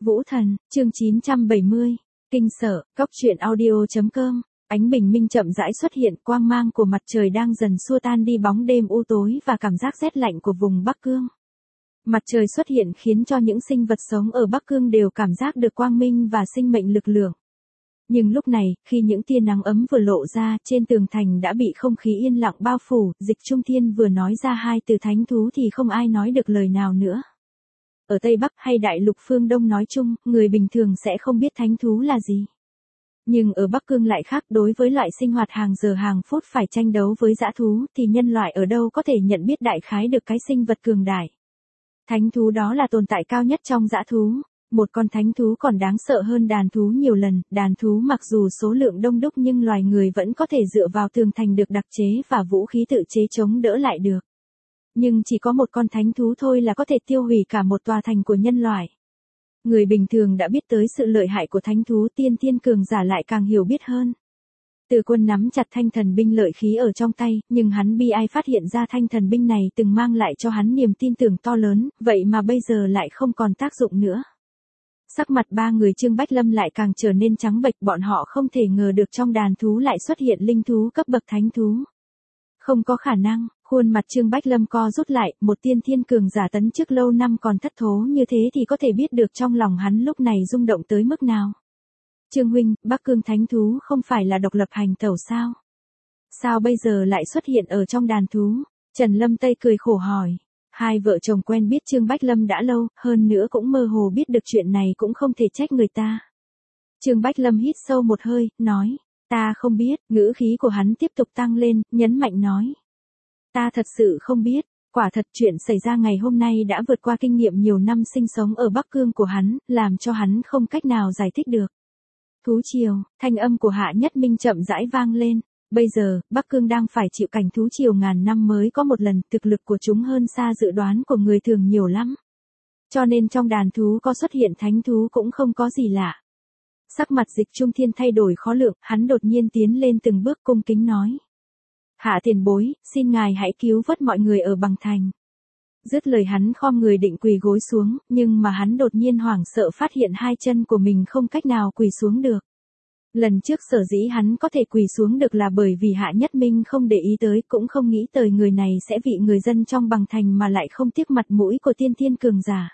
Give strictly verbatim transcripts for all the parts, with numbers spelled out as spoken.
Vũ Thần, chương chín trăm bảy mươi. Kinh sợ, cóc truyện audio.com. Ánh bình minh chậm rãi xuất hiện, quang mang của mặt trời đang dần xua tan đi bóng đêm u tối và cảm giác rét lạnh của vùng Bắc Cương. Mặt trời xuất hiện khiến cho những sinh vật sống ở Bắc Cương đều cảm giác được quang minh và sinh mệnh lực lượng. Nhưng lúc này, khi những tia nắng ấm vừa lộ ra, trên tường thành đã bị không khí yên lặng bao phủ, Dịch Trung Thiên vừa nói ra hai từ thánh thú thì không ai nói được lời nào nữa. Ở Tây Bắc hay Đại Lục phương Đông nói chung, người bình thường sẽ không biết thánh thú là gì. Nhưng ở Bắc Cương lại khác, đối với loại sinh hoạt hàng giờ hàng phút phải tranh đấu với dã thú thì nhân loại ở đâu có thể nhận biết đại khái được cái sinh vật cường đại. Thánh thú đó là tồn tại cao nhất trong dã thú. Một con thánh thú còn đáng sợ hơn đàn thú nhiều lần, đàn thú mặc dù số lượng đông đúc nhưng loài người vẫn có thể dựa vào tường thành được đặc chế và vũ khí tự chế chống đỡ lại được. Nhưng chỉ có một con thánh thú thôi là có thể tiêu hủy cả một tòa thành của nhân loại. Người bình thường đã biết tới sự lợi hại của thánh thú, tiên thiên cường giả lại càng hiểu biết hơn. Từ Quân nắm chặt thanh thần binh lợi khí ở trong tay, nhưng hắn bi ai phát hiện ra thanh thần binh này từng mang lại cho hắn niềm tin tưởng to lớn, vậy mà bây giờ lại không còn tác dụng nữa. Sắc mặt ba người Trương Bách Lâm lại càng trở nên trắng bệch, bọn họ không thể ngờ được trong đàn thú lại xuất hiện linh thú cấp bậc thánh thú. Không có khả năng, khuôn mặt Trương Bách Lâm co rút lại, một tiên thiên cường giả tấn chức lâu năm còn thất thố như thế thì có thể biết được trong lòng hắn lúc này rung động tới mức nào. Trương huynh, Bắc Cương thánh thú không phải là độc lập hành tẩu sao? Sao bây giờ lại xuất hiện ở trong đàn thú? Trần Lâm Tây cười khổ hỏi. Hai vợ chồng quen biết Trương Bách Lâm đã lâu, hơn nữa cũng mơ hồ biết được chuyện này cũng không thể trách người ta. Trương Bách Lâm hít sâu một hơi, nói, ta không biết, ngữ khí của hắn tiếp tục tăng lên, nhấn mạnh nói. Ta thật sự không biết, quả thật chuyện xảy ra ngày hôm nay đã vượt qua kinh nghiệm nhiều năm sinh sống ở Bắc Cương của hắn, làm cho hắn không cách nào giải thích được. Thú triều, thanh âm của Hạ Nhất Minh chậm rãi vang lên. Bây giờ, Bắc Cương đang phải chịu cảnh thú triều ngàn năm mới có một lần, thực lực của chúng hơn xa dự đoán của người thường nhiều lắm. Cho nên trong đàn thú có xuất hiện thánh thú cũng không có gì lạ. Sắc mặt Dịch Trung Thiên thay đổi khó lường, hắn đột nhiên tiến lên từng bước cung kính nói. Hạ tiền bối, xin ngài hãy cứu vớt mọi người ở bằng thành. Dứt lời hắn khom người định quỳ gối xuống, nhưng mà hắn đột nhiên hoảng sợ phát hiện hai chân của mình không cách nào quỳ xuống được. Lần trước sở dĩ hắn có thể quỳ xuống được là bởi vì Hạ Nhất Minh không để ý tới, cũng không nghĩ tới người này sẽ vị người dân trong bằng thành mà lại không tiếc mặt mũi của tiên thiên cường giả.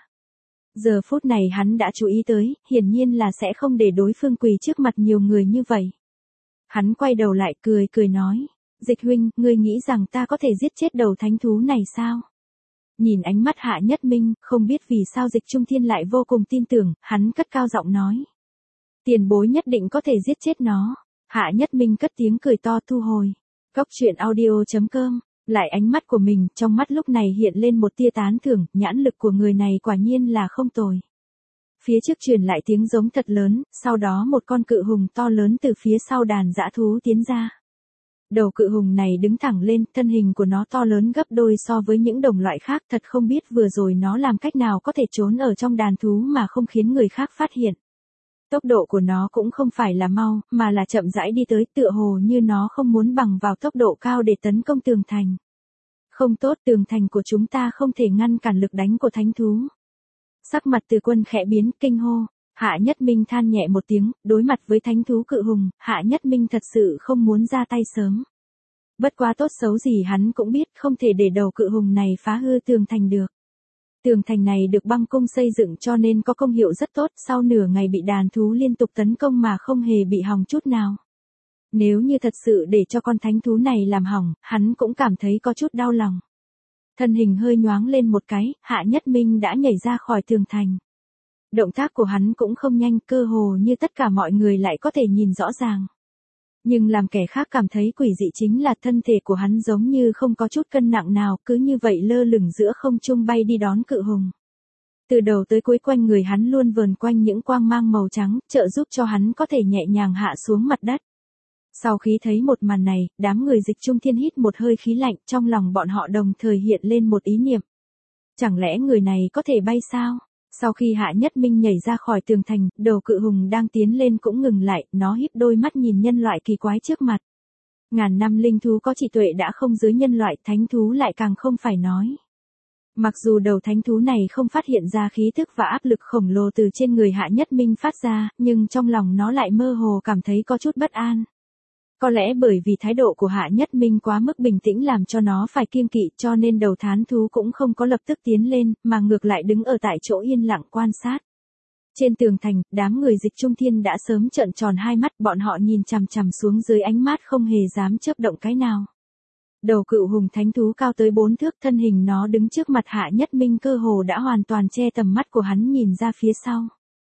Giờ phút này hắn đã chú ý tới, hiển nhiên là sẽ không để đối phương quỳ trước mặt nhiều người như vậy. Hắn quay đầu lại cười cười nói, Dịch huynh, ngươi nghĩ rằng ta có thể giết chết đầu thánh thú này sao? Nhìn ánh mắt Hạ Nhất Minh, không biết vì sao Dịch Trung Thiên lại vô cùng tin tưởng, hắn cất cao giọng nói. Tiền bối nhất định có thể giết chết nó. Hạ Nhất Minh cất tiếng cười to thu hồi. Cóc truyện audio.com. Lại ánh mắt của mình, trong mắt lúc này hiện lên một tia tán thưởng, nhãn lực của người này quả nhiên là không tồi. Phía trước truyền lại tiếng giống thật lớn, sau đó một con cự hùng to lớn từ phía sau đàn dã thú tiến ra. Đầu cự hùng này đứng thẳng lên, thân hình của nó to lớn gấp đôi so với những đồng loại khác, thật không biết vừa rồi nó làm cách nào có thể trốn ở trong đàn thú mà không khiến người khác phát hiện. Tốc độ của nó cũng không phải là mau, mà là chậm rãi đi tới, tựa hồ như nó không muốn bằng vào tốc độ cao để tấn công tường thành. Không tốt, tường thành của chúng ta không thể ngăn cản lực đánh của thánh thú. Sắc mặt Từ Quân khẽ biến, kinh hô. Hạ Nhất Minh than nhẹ một tiếng, đối mặt với thánh thú cự hùng, Hạ Nhất Minh thật sự không muốn ra tay sớm. Bất quá tốt xấu gì hắn cũng biết, không thể để đầu cự hùng này phá hư tường thành được. Tường thành này được băng cung xây dựng cho nên có công hiệu rất tốt, sau nửa ngày bị đàn thú liên tục tấn công mà không hề bị hỏng chút nào. Nếu như thật sự để cho con thánh thú này làm hỏng, hắn cũng cảm thấy có chút đau lòng. Thân hình hơi nhoáng lên một cái, Hạ Nhất Minh đã nhảy ra khỏi tường thành. Động tác của hắn cũng không nhanh, cơ hồ như tất cả mọi người lại có thể nhìn rõ ràng. Nhưng làm kẻ khác cảm thấy quỷ dị chính là thân thể của hắn giống như không có chút cân nặng nào, cứ như vậy lơ lửng giữa không trung bay đi đón cự hùng. Từ đầu tới cuối quanh người hắn luôn vờn quanh những quang mang màu trắng, trợ giúp cho hắn có thể nhẹ nhàng hạ xuống mặt đất. Sau khi thấy một màn này, đám người Dịch Trung Thiên hít một hơi khí lạnh, trong lòng bọn họ đồng thời hiện lên một ý niệm. Chẳng lẽ người này có thể bay sao? Sau khi Hạ Nhất Minh nhảy ra khỏi tường thành, đầu cự hùng đang tiến lên cũng ngừng lại, nó híp đôi mắt nhìn nhân loại kỳ quái trước mặt. Ngàn năm linh thú có trí tuệ đã không dưới nhân loại, thánh thú lại càng không phải nói. Mặc dù đầu thánh thú này không phát hiện ra khí thức và áp lực khổng lồ từ trên người Hạ Nhất Minh phát ra, nhưng trong lòng nó lại mơ hồ cảm thấy có chút bất an. Có lẽ bởi vì thái độ của Hạ Nhất Minh quá mức bình tĩnh làm cho nó phải kiêng kỵ, cho nên đầu thán thú cũng không có lập tức tiến lên, mà ngược lại đứng ở tại chỗ yên lặng quan sát. Trên tường thành, đám người Dịch Trung Thiên đã sớm trợn tròn hai mắt, bọn họ nhìn chằm chằm xuống dưới ánh mắt không hề dám chớp động cái nào. Đầu cựu hùng thánh thú cao tới bốn thước, thân hình nó đứng trước mặt Hạ Nhất Minh cơ hồ đã hoàn toàn che tầm mắt của hắn nhìn ra phía sau.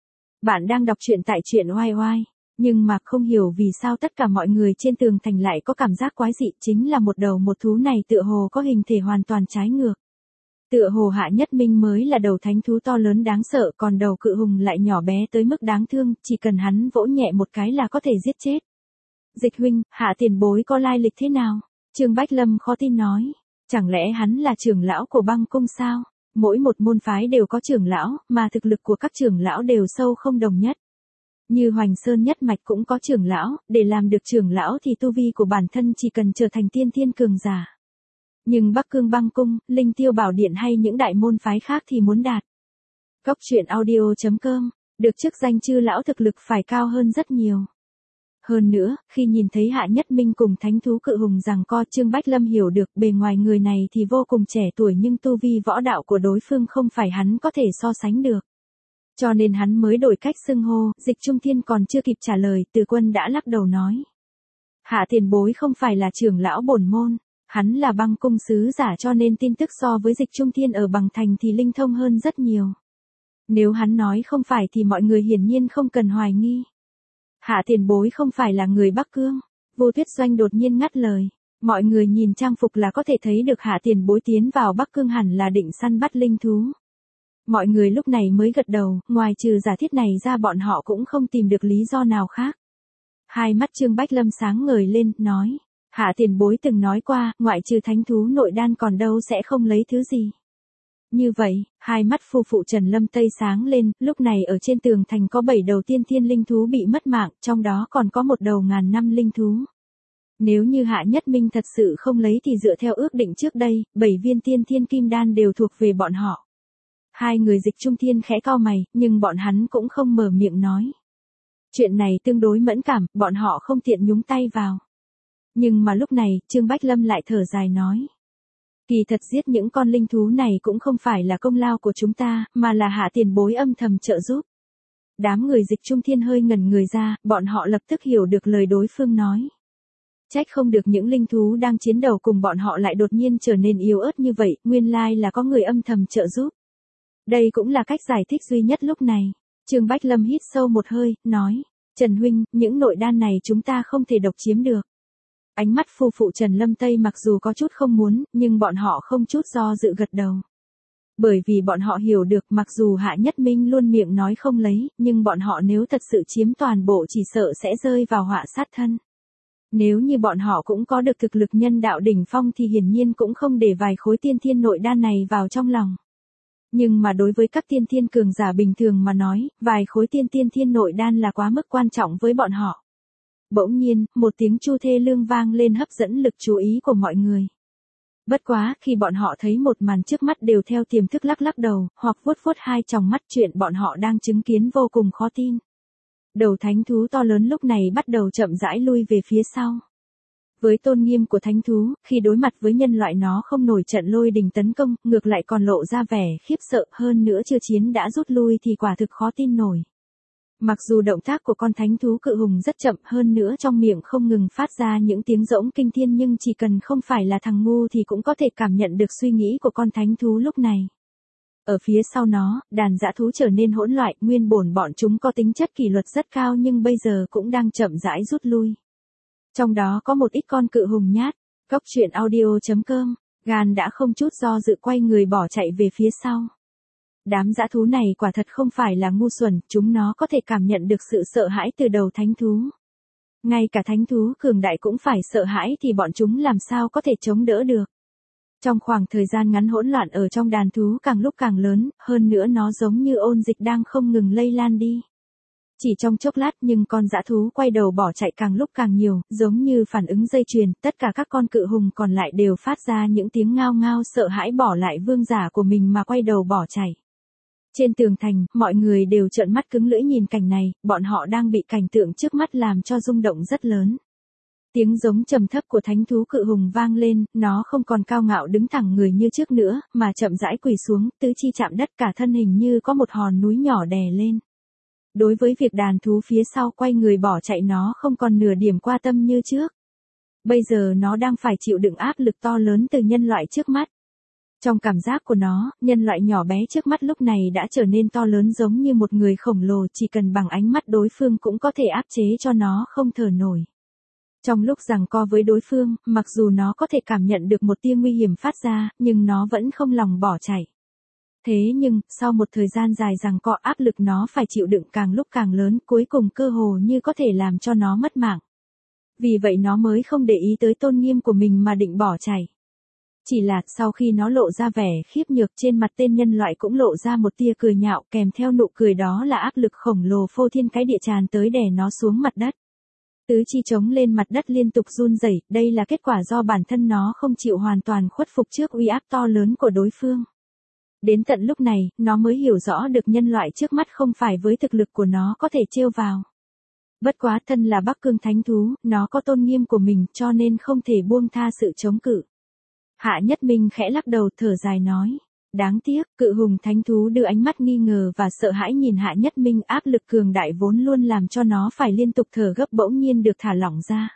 Bạn đang đọc truyện tại truyện oai oai, nhưng mà không hiểu vì sao tất cả mọi người trên tường thành lại có cảm giác quái dị, chính là một đầu một thú này tựa hồ có hình thể hoàn toàn trái ngược. Tựa hồ Hạ Nhất Minh mới là đầu thánh thú to lớn đáng sợ, còn đầu cự hùng lại nhỏ bé tới mức đáng thương, chỉ cần hắn vỗ nhẹ một cái là có thể giết chết. Dịch huynh, Hạ tiền bối có lai lịch thế nào? Trương Bách Lâm khó tin nói. Chẳng lẽ hắn là trưởng lão của băng cung sao? Mỗi một môn phái đều có trưởng lão, mà thực lực của các trưởng lão đều sâu không đồng nhất. Như Hoành Sơn nhất mạch cũng có trưởng lão, để làm được trưởng lão thì tu vi của bản thân chỉ cần trở thành tiên thiên cường giả. Nhưng Bắc Cương băng cung, Linh Tiêu Bảo Điện hay những đại môn phái khác thì muốn đạt. Cốc truyện audio chấm com, được chức danh chư lão thực lực phải cao hơn rất nhiều. Hơn nữa, khi nhìn thấy Hạ Nhất Minh cùng thánh thú cự hùng giằng co, Trương Bách Lâm hiểu được bề ngoài người này thì vô cùng trẻ tuổi nhưng tu vi võ đạo của đối phương không phải hắn có thể so sánh được. Cho nên hắn mới đổi cách xưng hô. Dịch Trung Thiên còn chưa kịp trả lời, Từ Quân đã lắc đầu nói. Hạ tiền bối không phải là trưởng lão bổn môn, hắn là băng cung sứ giả, cho nên tin tức so với Dịch Trung Thiên ở bằng thành thì linh thông hơn rất nhiều. Nếu hắn nói không phải thì mọi người hiển nhiên không cần hoài nghi. Hạ tiền bối không phải là người Bắc Cương. Vô Tuyết Doanh đột nhiên ngắt lời. Mọi người nhìn trang phục là có thể thấy được Hạ tiền bối tiến vào Bắc Cương hẳn là định săn bắt linh thú. Mọi người lúc này mới gật đầu, ngoài trừ giả thiết này ra bọn họ cũng không tìm được lý do nào khác. Hai mắt Trương Bách Lâm sáng ngời lên, nói. Hạ tiền bối từng nói qua, ngoại trừ thánh thú nội đan còn đâu sẽ không lấy thứ gì. Như vậy, hai mắt phu phụ Trần Lâm Tây sáng lên, lúc này ở trên tường thành có bảy đầu tiên thiên linh thú bị mất mạng, trong đó còn có một đầu ngàn năm linh thú. Nếu như Hạ Nhất Minh thật sự không lấy thì dựa theo ước định trước đây, bảy viên tiên thiên kim đan đều thuộc về bọn họ. Hai người Dịch Trung Thiên khẽ cau mày, nhưng bọn hắn cũng không mở miệng nói. Chuyện này tương đối mẫn cảm, bọn họ không tiện nhúng tay vào. Nhưng mà lúc này, Trương Bách Lâm lại thở dài nói. Kỳ thật giết những con linh thú này cũng không phải là công lao của chúng ta, mà là Hạ tiền bối âm thầm trợ giúp. Đám người Dịch Trung Thiên hơi ngẩn người ra, bọn họ lập tức hiểu được lời đối phương nói. Trách không được những linh thú đang chiến đấu cùng bọn họ lại đột nhiên trở nên yếu ớt như vậy, nguyên lai là có người âm thầm trợ giúp. Đây cũng là cách giải thích duy nhất lúc này. Trương Bách Lâm hít sâu một hơi, nói. Trần huynh, những nội đan này chúng ta không thể độc chiếm được. Ánh mắt phu phụ Trần Lâm Tây mặc dù có chút không muốn, nhưng bọn họ không chút do dự gật đầu. Bởi vì bọn họ hiểu được mặc dù Hạ Nhất Minh luôn miệng nói không lấy, nhưng bọn họ nếu thật sự chiếm toàn bộ chỉ sợ sẽ rơi vào họa sát thân. Nếu như bọn họ cũng có được thực lực nhân đạo đỉnh phong thì hiển nhiên cũng không để vài khối tiên thiên nội đan này vào trong lòng. Nhưng mà đối với các tiên thiên cường giả bình thường mà nói, vài khối tiên tiên thiên nội đan là quá mức quan trọng với bọn họ. Bỗng nhiên, một tiếng chu thê lương vang lên hấp dẫn lực chú ý của mọi người. Bất quá, khi bọn họ thấy một màn trước mắt đều theo tiềm thức lắc lắc đầu, hoặc vuốt vuốt hai tròng mắt, chuyện bọn họ đang chứng kiến vô cùng khó tin. Đầu thánh thú to lớn lúc này bắt đầu chậm rãi lui về phía sau. Với tôn nghiêm của thánh thú, khi đối mặt với nhân loại nó không nổi trận lôi đình tấn công, ngược lại còn lộ ra vẻ khiếp sợ, hơn nữa chưa chiến đã rút lui thì quả thực khó tin nổi. Mặc dù động tác của con thánh thú cự hùng rất chậm, hơn nữa trong miệng không ngừng phát ra những tiếng rỗng kinh thiên, nhưng chỉ cần không phải là thằng ngu thì cũng có thể cảm nhận được suy nghĩ của con thánh thú lúc này. Ở phía sau nó, đàn dã thú trở nên hỗn loạn, nguyên bổn bọn chúng có tính chất kỷ luật rất cao nhưng bây giờ cũng đang chậm rãi rút lui. Trong đó có một ít con cự hùng nhát. Cốc truyện audio chấm com, gan đã không chút do dự quay người bỏ chạy về phía sau. Đám dã thú này quả thật không phải là ngu xuẩn, chúng nó có thể cảm nhận được sự sợ hãi từ đầu thánh thú. Ngay cả thánh thú cường đại cũng phải sợ hãi thì bọn chúng làm sao có thể chống đỡ được. Trong khoảng thời gian ngắn hỗn loạn ở trong đàn thú càng lúc càng lớn, hơn nữa nó giống như ôn dịch đang không ngừng lây lan đi. Chỉ trong chốc lát nhưng con dã thú quay đầu bỏ chạy càng lúc càng nhiều, giống như phản ứng dây chuyền, tất cả các con cự hùng còn lại đều phát ra những tiếng ngao ngao sợ hãi bỏ lại vương giả của mình mà quay đầu bỏ chạy. Trên tường thành, mọi người đều trợn mắt cứng lưỡi nhìn cảnh này, bọn họ đang bị cảnh tượng trước mắt làm cho rung động rất lớn. Tiếng giống trầm thấp của thánh thú cự hùng vang lên, nó không còn cao ngạo đứng thẳng người như trước nữa, mà chậm rãi quỳ xuống, tứ chi chạm đất cả thân hình như có một hòn núi nhỏ đè lên. Đối với việc đàn thú phía sau quay người bỏ chạy nó không còn nửa điểm qua tâm như trước. Bây giờ nó đang phải chịu đựng áp lực to lớn từ nhân loại trước mắt. Trong cảm giác của nó, nhân loại nhỏ bé trước mắt lúc này đã trở nên to lớn giống như một người khổng lồ, chỉ cần bằng ánh mắt đối phương cũng có thể áp chế cho nó không thở nổi. Trong lúc giằng co với đối phương, mặc dù nó có thể cảm nhận được một tia nguy hiểm phát ra, nhưng nó vẫn không lòng bỏ chạy. Thế nhưng, sau một thời gian dài giằng co áp lực nó phải chịu đựng càng lúc càng lớn, cuối cùng cơ hồ như có thể làm cho nó mất mạng. Vì vậy nó mới không để ý tới tôn nghiêm của mình mà định bỏ chạy. Chỉ là, sau khi nó lộ ra vẻ khiếp nhược trên mặt tên nhân loại cũng lộ ra một tia cười nhạo, kèm theo nụ cười đó là áp lực khổng lồ phô thiên cái địa tràn tới đè nó xuống mặt đất. Tứ chi chống lên mặt đất liên tục run rẩy, đây là kết quả do bản thân nó không chịu hoàn toàn khuất phục trước uy áp to lớn của đối phương. Đến tận lúc này, nó mới hiểu rõ được nhân loại trước mắt không phải với thực lực của nó có thể trêu vào. Bất quá thân là Bắc Cương thánh thú, nó có tôn nghiêm của mình cho nên không thể buông tha sự chống cự. Hạ Nhất Minh khẽ lắc đầu thở dài nói. Đáng tiếc, cự hùng thánh thú đưa ánh mắt nghi ngờ và sợ hãi nhìn Hạ Nhất Minh, áp lực cường đại vốn luôn làm cho nó phải liên tục thở gấp bỗng nhiên được thả lỏng ra.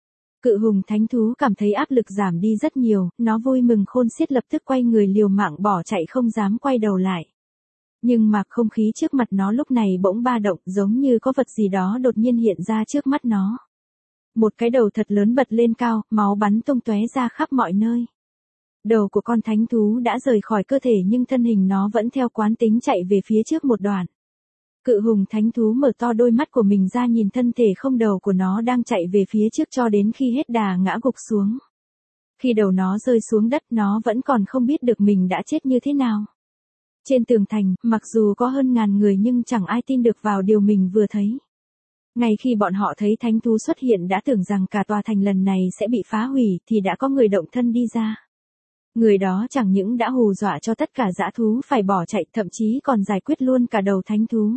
Cự hùng thánh thú cảm thấy áp lực giảm đi rất nhiều, nó vui mừng khôn xiết lập tức quay người liều mạng bỏ chạy không dám quay đầu lại. Nhưng mà không khí trước mặt nó lúc này bỗng ba động giống như có vật gì đó đột nhiên hiện ra trước mắt nó. Một cái đầu thật lớn bật lên cao, máu bắn tung tóe ra khắp mọi nơi. Đầu của con thánh thú đã rời khỏi cơ thể nhưng thân hình nó vẫn theo quán tính chạy về phía trước một đoạn. Cự hùng thánh thú mở to đôi mắt của mình ra nhìn thân thể không đầu của nó đang chạy về phía trước cho đến khi hết đà ngã gục xuống. Khi đầu nó rơi xuống đất nó vẫn còn không biết được mình đã chết như thế nào. Trên tường thành, mặc dù có hơn ngàn người nhưng chẳng ai tin được vào điều mình vừa thấy. Ngay khi bọn họ thấy thánh thú xuất hiện đã tưởng rằng cả tòa thành lần này sẽ bị phá hủy thì đã có người động thân đi ra. Người đó chẳng những đã hù dọa cho tất cả dã thú phải bỏ chạy thậm chí còn giải quyết luôn cả đầu thánh thú.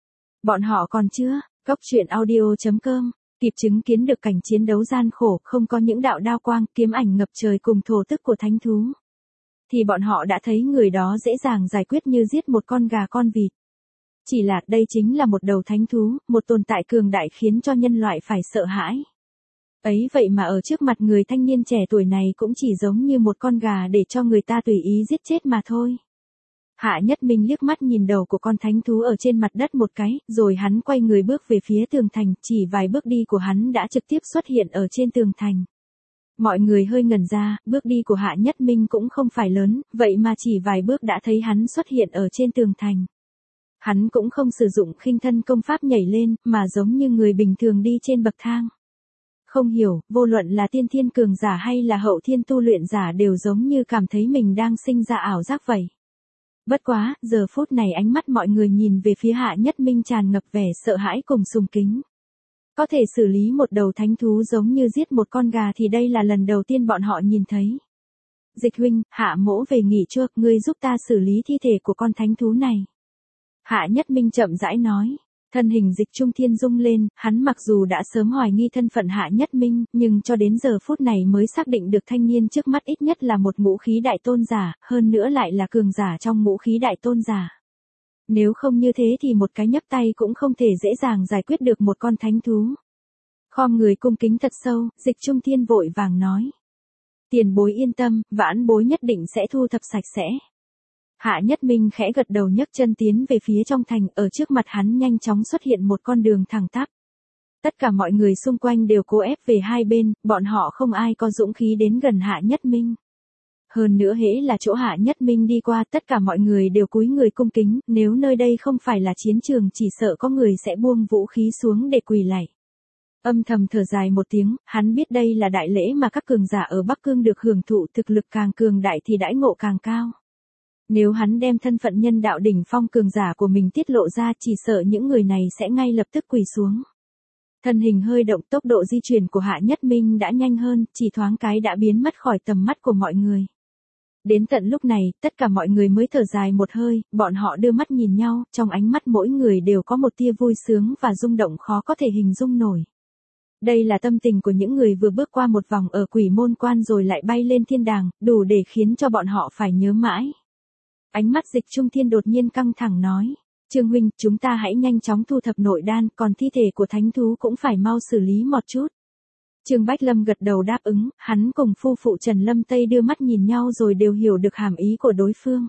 Bọn họ còn chưa, Cốc truyện audio chấm com, kịp chứng kiến được cảnh chiến đấu gian khổ không có những đạo đao quang kiếm ảnh ngập trời cùng thổ tức của thánh thú. Thì bọn họ đã thấy người đó dễ dàng giải quyết như giết một con gà con vịt. Chỉ là đây chính là một đầu thánh thú, một tồn tại cường đại khiến cho nhân loại phải sợ hãi. Ấy vậy mà ở trước mặt người thanh niên trẻ tuổi này cũng chỉ giống như một con gà để cho người ta tùy ý giết chết mà thôi. Hạ Nhất Minh liếc mắt nhìn đầu của con thánh thú ở trên mặt đất một cái, rồi hắn quay người bước về phía tường thành, chỉ vài bước đi của hắn đã trực tiếp xuất hiện ở trên tường thành. Mọi người hơi ngẩn ra, bước đi của Hạ Nhất Minh cũng không phải lớn, vậy mà chỉ vài bước đã thấy hắn xuất hiện ở trên tường thành. Hắn cũng không sử dụng khinh thân công pháp nhảy lên, mà giống như người bình thường đi trên bậc thang. Không hiểu, vô luận là tiên thiên cường giả hay là hậu thiên tu luyện giả đều giống như cảm thấy mình đang sinh ra ảo giác vậy. Bất quá, giờ phút này ánh mắt mọi người nhìn về phía Hạ Nhất Minh tràn ngập vẻ sợ hãi cùng sùng kính. Có thể xử lý một đầu thánh thú giống như giết một con gà thì đây là lần đầu tiên bọn họ nhìn thấy. Dịch huynh, Hạ mỗ về nghỉ trước, ngươi giúp ta xử lý thi thể của con thánh thú này. Hạ Nhất Minh chậm rãi nói. Thân hình Dịch Trung Thiên rung lên, hắn mặc dù đã sớm hoài nghi thân phận Hạ Nhất Minh, nhưng cho đến giờ phút này mới xác định được thanh niên trước mắt ít nhất là một ngũ khí đại tôn giả, hơn nữa lại là cường giả trong ngũ khí đại tôn giả. Nếu không như thế thì một cái nhấp tay cũng không thể dễ dàng giải quyết được một con thánh thú. Khom người cung kính thật sâu, Dịch Trung Thiên vội vàng nói. Tiền bối yên tâm, vãn bối nhất định sẽ thu thập sạch sẽ. Hạ Nhất Minh khẽ gật đầu nhấc chân tiến về phía trong thành, ở trước mặt hắn nhanh chóng xuất hiện một con đường thẳng tắp. Tất cả mọi người xung quanh đều cố ép về hai bên, bọn họ không ai có dũng khí đến gần Hạ Nhất Minh. Hơn nữa hễ là chỗ Hạ Nhất Minh đi qua tất cả mọi người đều cúi người cung kính, nếu nơi đây không phải là chiến trường chỉ sợ có người sẽ buông vũ khí xuống để quỳ lạy. Âm thầm thở dài một tiếng, hắn biết đây là đại lễ mà các cường giả ở Bắc Cương được hưởng thụ, thực lực càng cường đại thì đãi ngộ càng cao. Nếu hắn đem thân phận nhân đạo đỉnh phong cường giả của mình tiết lộ ra, chỉ sợ những người này sẽ ngay lập tức quỳ xuống. Thân hình hơi động, tốc độ di chuyển của Hạ Nhất Minh đã nhanh hơn, chỉ thoáng cái đã biến mất khỏi tầm mắt của mọi người. Đến tận lúc này, tất cả mọi người mới thở dài một hơi, bọn họ đưa mắt nhìn nhau, trong ánh mắt mỗi người đều có một tia vui sướng và rung động khó có thể hình dung nổi. Đây là tâm tình của những người vừa bước qua một vòng ở Quỷ Môn Quan rồi lại bay lên thiên đàng, đủ để khiến cho bọn họ phải nhớ mãi. Ánh mắt Dịch Trung Thiên đột nhiên căng thẳng nói, Trương huynh, chúng ta hãy nhanh chóng thu thập nội đan, còn thi thể của thánh thú cũng phải mau xử lý một chút. Trương Bách Lâm gật đầu đáp ứng, hắn cùng phu phụ Trần Lâm Tây đưa mắt nhìn nhau rồi đều hiểu được hàm ý của đối phương.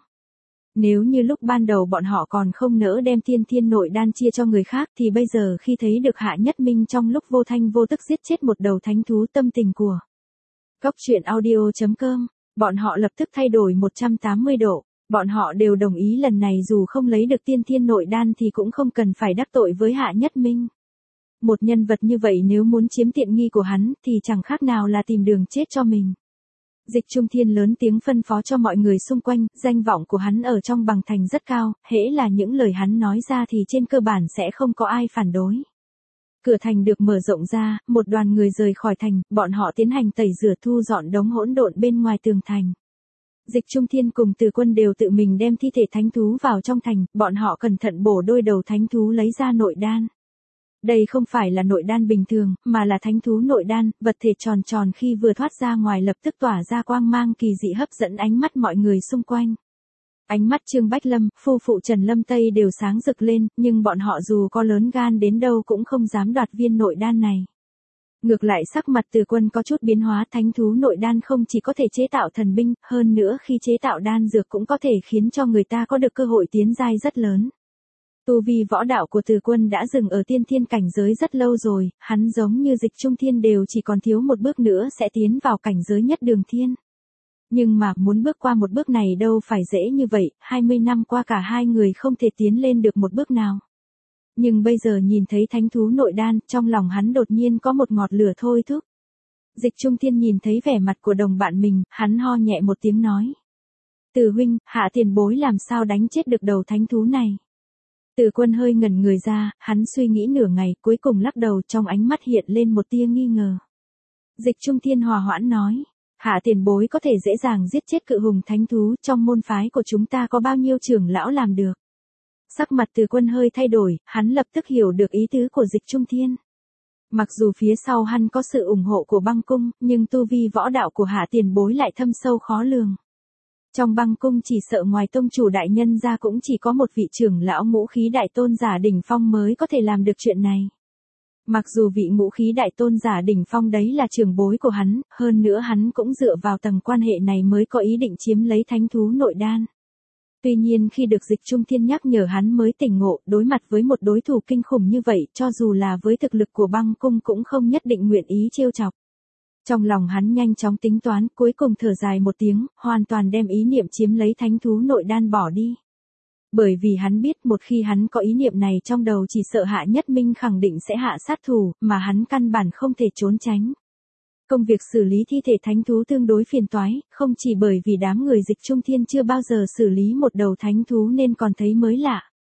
Nếu như lúc ban đầu bọn họ còn không nỡ đem tiên thiên nội đan chia cho người khác thì bây giờ khi thấy được Hạ Nhất Minh trong lúc vô thanh vô tức giết chết một đầu thánh thú, tâm tình của Cốc truyện audio chấm com, bọn họ lập tức thay đổi một trăm tám mươi độ. Bọn họ đều đồng ý lần này dù không lấy được tiên thiên nội đan thì cũng không cần phải đắc tội với Hạ Nhất Minh. Một nhân vật như vậy nếu muốn chiếm tiện nghi của hắn thì chẳng khác nào là tìm đường chết cho mình. Dịch Trung Thiên lớn tiếng phân phó cho mọi người xung quanh, danh vọng của hắn ở trong Bằng Thành rất cao, hễ là những lời hắn nói ra thì trên cơ bản sẽ không có ai phản đối. Cửa thành được mở rộng ra, một đoàn người rời khỏi thành, bọn họ tiến hành tẩy rửa thu dọn đống hỗn độn bên ngoài tường thành. Dịch Trung Thiên cùng Từ Quân đều tự mình đem thi thể thánh thú vào trong thành, bọn họ cẩn thận bổ đôi đầu thánh thú lấy ra nội đan. Đây không phải là nội đan bình thường, mà là thánh thú nội đan, vật thể tròn tròn khi vừa thoát ra ngoài lập tức tỏa ra quang mang kỳ dị hấp dẫn ánh mắt mọi người xung quanh. Ánh mắt Trương Bách Lâm, phu phụ Trần Lâm Tây đều sáng rực lên, nhưng bọn họ dù có lớn gan đến đâu cũng không dám đoạt viên nội đan này. Ngược lại sắc mặt Từ Quân có chút biến hóa, thánh thú nội đan không chỉ có thể chế tạo thần binh, hơn nữa khi chế tạo đan dược cũng có thể khiến cho người ta có được cơ hội tiến giai rất lớn. Tu vi võ đạo của Từ Quân đã dừng ở tiên thiên cảnh giới rất lâu rồi, hắn giống như Dịch Trung Thiên đều chỉ còn thiếu một bước nữa sẽ tiến vào cảnh giới nhất đường thiên. Nhưng mà muốn bước qua một bước này đâu phải dễ như vậy, hai mươi năm qua cả hai người không thể tiến lên được một bước nào. Nhưng bây giờ nhìn thấy thánh thú nội đan, trong lòng hắn đột nhiên có một ngọt lửa thôi thúc. Dịch Trung Thiên nhìn thấy vẻ mặt của đồng bạn mình, hắn ho nhẹ một tiếng nói. Từ huynh, Hạ tiền bối làm sao đánh chết được đầu thánh thú này? Từ Quân hơi ngẩn người ra, hắn suy nghĩ nửa ngày, cuối cùng lắc đầu, trong ánh mắt hiện lên một tia nghi ngờ. Dịch Trung Thiên hòa hoãn nói, Hạ tiền bối có thể dễ dàng giết chết cự hùng thánh thú, trong môn phái của chúng ta có bao nhiêu trưởng lão làm được? Sắc mặt Từ Quân hơi thay đổi, hắn lập tức hiểu được ý tứ của Dịch Trung Thiên. Mặc dù phía sau hắn có sự ủng hộ của Băng Cung, nhưng tu vi võ đạo của Hạ tiền bối lại thâm sâu khó lường. Trong Băng Cung chỉ sợ ngoài tông chủ đại nhân ra cũng chỉ có một vị trưởng lão ngũ khí đại tôn giả đỉnh phong mới có thể làm được chuyện này. Mặc dù vị ngũ khí đại tôn giả đỉnh phong đấy là trưởng bối của hắn, hơn nữa hắn cũng dựa vào tầng quan hệ này mới có ý định chiếm lấy thánh thú nội đan. Tuy nhiên khi được Dịch Trung Thiên nhắc nhở hắn mới tỉnh ngộ, đối mặt với một đối thủ kinh khủng như vậy, cho dù là với thực lực của Băng Cung cũng không nhất định nguyện ý trêu chọc. Trong lòng hắn nhanh chóng tính toán, cuối cùng thở dài một tiếng, hoàn toàn đem ý niệm chiếm lấy thánh thú nội đan bỏ đi. Bởi vì hắn biết một khi hắn có ý niệm này trong đầu chỉ sợ Hạ Nhất Minh khẳng định sẽ hạ sát thủ, mà hắn căn bản không thể trốn tránh. Công việc xử lý thi thể thánh thú tương đối phiền toái, không chỉ bởi vì đám người Dịch Trung Thiên chưa bao giờ xử lý một đầu thánh thú nên còn thấy mới lạ.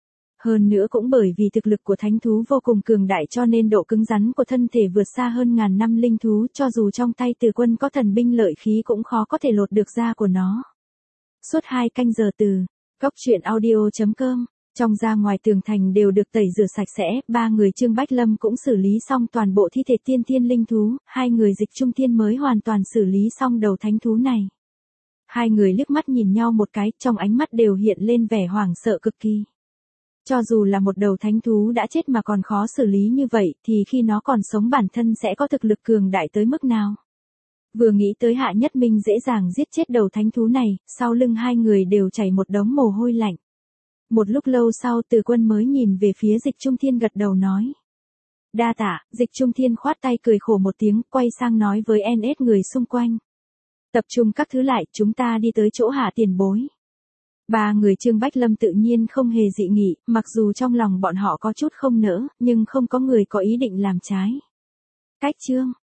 Hơn nữa cũng bởi vì thực lực của thánh thú vô cùng cường đại cho nên độ cứng rắn của thân thể vượt xa hơn ngàn năm linh thú, cho dù trong tay Từ Quân có thần binh lợi khí cũng khó có thể lột được da của nó. Suốt hai canh giờ từ Cốc truyện audio chấm com, trong ra ngoài tường thành đều được tẩy rửa sạch sẽ, ba người Trương Bách Lâm cũng xử lý xong toàn bộ thi thể tiên thiên linh thú, hai người Dịch Trung Thiên mới hoàn toàn xử lý xong đầu thánh thú này. Hai người liếc mắt nhìn nhau một cái, trong ánh mắt đều hiện lên vẻ hoảng sợ cực kỳ. Cho dù là một đầu thánh thú đã chết mà còn khó xử lý như vậy, thì khi nó còn sống bản thân sẽ có thực lực cường đại tới mức nào? Vừa nghĩ tới Hạ Nhất Minh dễ dàng giết chết đầu thánh thú này, sau lưng hai người đều chảy một đống mồ hôi lạnh. Một lúc lâu sau Từ Quân mới nhìn về phía Dịch Trung Thiên gật đầu nói. Đa tạ, Dịch Trung Thiên khoát tay cười khổ một tiếng, quay sang nói với en ét người xung quanh. Tập trung các thứ lại, chúng ta đi tới chỗ Hạ tiền bối. Ba người Trương Bách Lâm tự nhiên không hề dị nghị, mặc dù trong lòng bọn họ có chút không nỡ, nhưng không có người có ý định làm trái. Cách chương